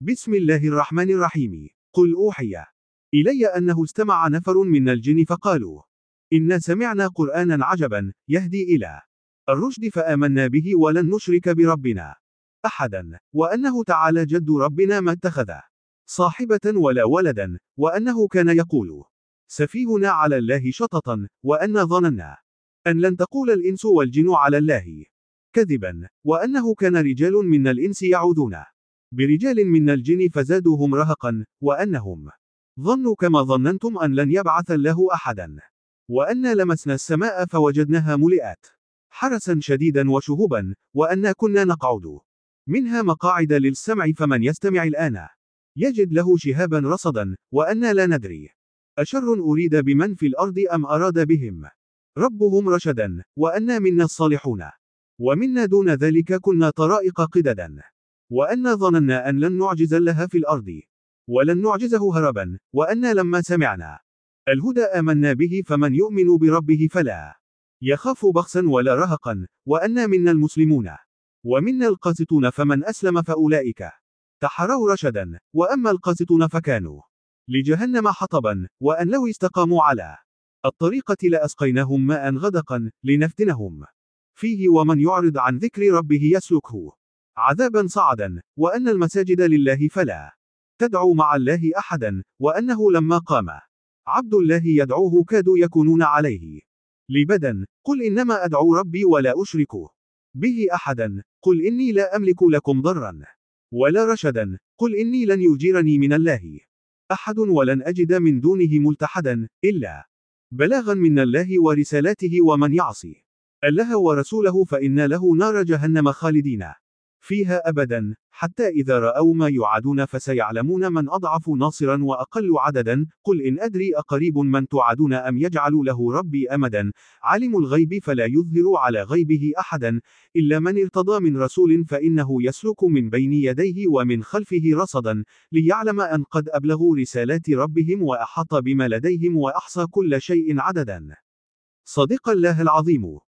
بسم الله الرحمن الرحيم. قل أوحي إلي أنه استمع نفر من الجن فقالوا إنا سمعنا قرآنا عجبا يهدي إلى الرشد فآمنا به ولن نشرك بربنا أحدا، وأنه تعالى جد ربنا ما اتخذ صاحبة ولا ولدا، وأنه كان يقول سفيهنا على الله شططا، وأنا ظننا أن لن تقول الإنس والجن على الله كذبا، وأنه كان رجال من الإنس يعوذون برجال من الجن فزادوهم رهقا، وأنهم ظنوا كما ظننتم أن لن يبعث الله أحدا، وأنا لمسنا السماء فوجدناها ملئت حرسا شديدا وشهبا، وأنا كنا نقعد منها مقاعد للسمع فمن يستمع الآن يجد له شهابا رصدا، وأنا لا ندري أشر أريد بمن في الأرض أم أراد بهم ربهم رشدا، وأنا منا الصالحون ومنا دون ذلك كنا طرائق قددا، وأنا ظننا أن لن نعجز الله في الأرض ولن نعجزه هربا، وأنا لما سمعنا الهدى آمنا به فمن يؤمن بربه فلا يخاف بخسا ولا رهقا، وأنا منا المسلمون ومنا القاسطون فمن أسلم فأولئك تحروا رشدا، وأما القاسطون فكانوا لجهنم حطبا، وأن لو استقاموا على الطريقة لأسقيناهم ماء غدقا لنفتنهم فيه، ومن يعرض عن ذكر ربه يسلكه عذابا صعدا، وأن المساجد لله فلا تدعوا مع الله أحدا، وأنه لما قام عبد الله يدعوه كادوا يكونون عليه لبدا. قل إنما أدعو ربي ولا أشرك به أحدا. قل إني لا أملك لكم ضرا ولا رشدا. قل إني لن يجيرني من الله أحد ولن أجد من دونه ملتحدا إلا بلاغا من الله ورسالاته، ومن يعصي الله ورسوله فإن له نار جهنم خالدين فيها أبدا، حتى إذا رأوا ما يوعدون فسيعلمون من أضعف ناصرا وأقل عددا. قل إن أدري أقريب من توعدون أم يجعل له ربي أمدا. عالم الغيب فلا يظهر على غيبه أحدا إلا من ارتضى من رسول فإنه يسلك من بين يديه ومن خلفه رصدا، ليعلم أن قد أبلغوا رسالات ربهم وأحاط بما لديهم وأحصى كل شيء عددا. صدق الله العظيم.